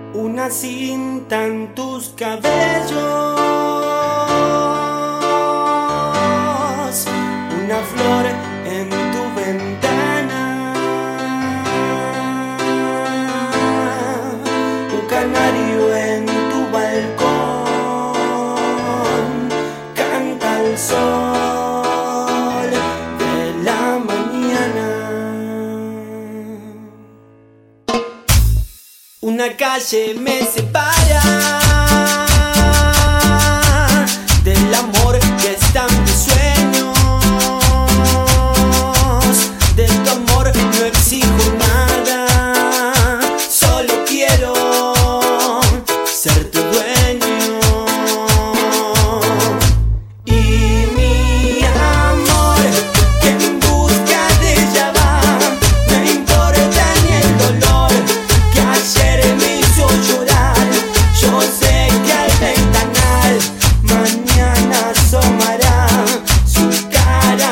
Una cinta en tus cabellos, una flor en tu ventana, un canario en tu balcón, canta el sol de la mañana. Una calle me separa del amor que está en mis sueños. De tu amor no exijo nada, solo quiero ser tu dueño. Y mi amor, que en busca de ella va, no importa ni el dolor que ayer me hizo llorar. Yo sé que al ventanal mañana asomará su cara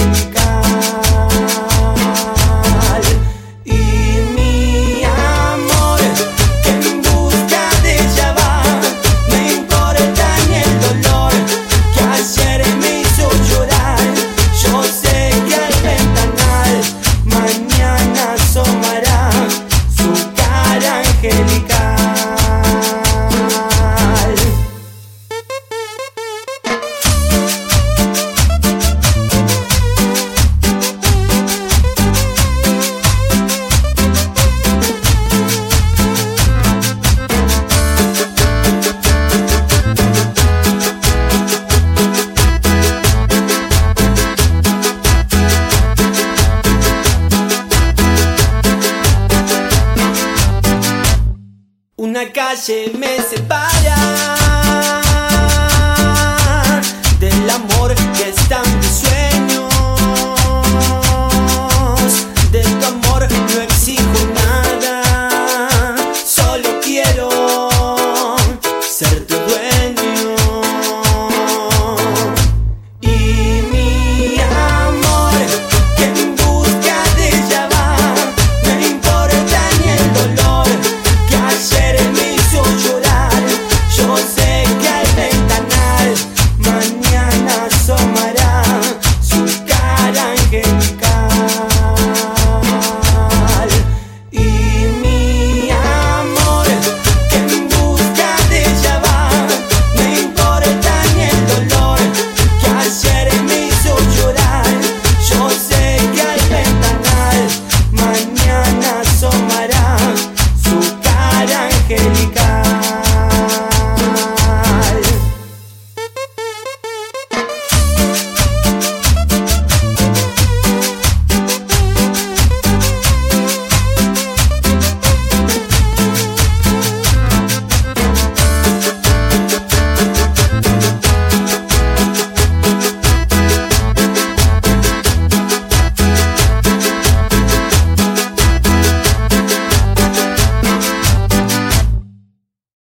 angelical. Y mi amor, que en busca de ella va, no importa ni el dolor que ayer me hizo llorar. Yo sé que al ventanal mañana asomará su cara angelical. Una calle me separa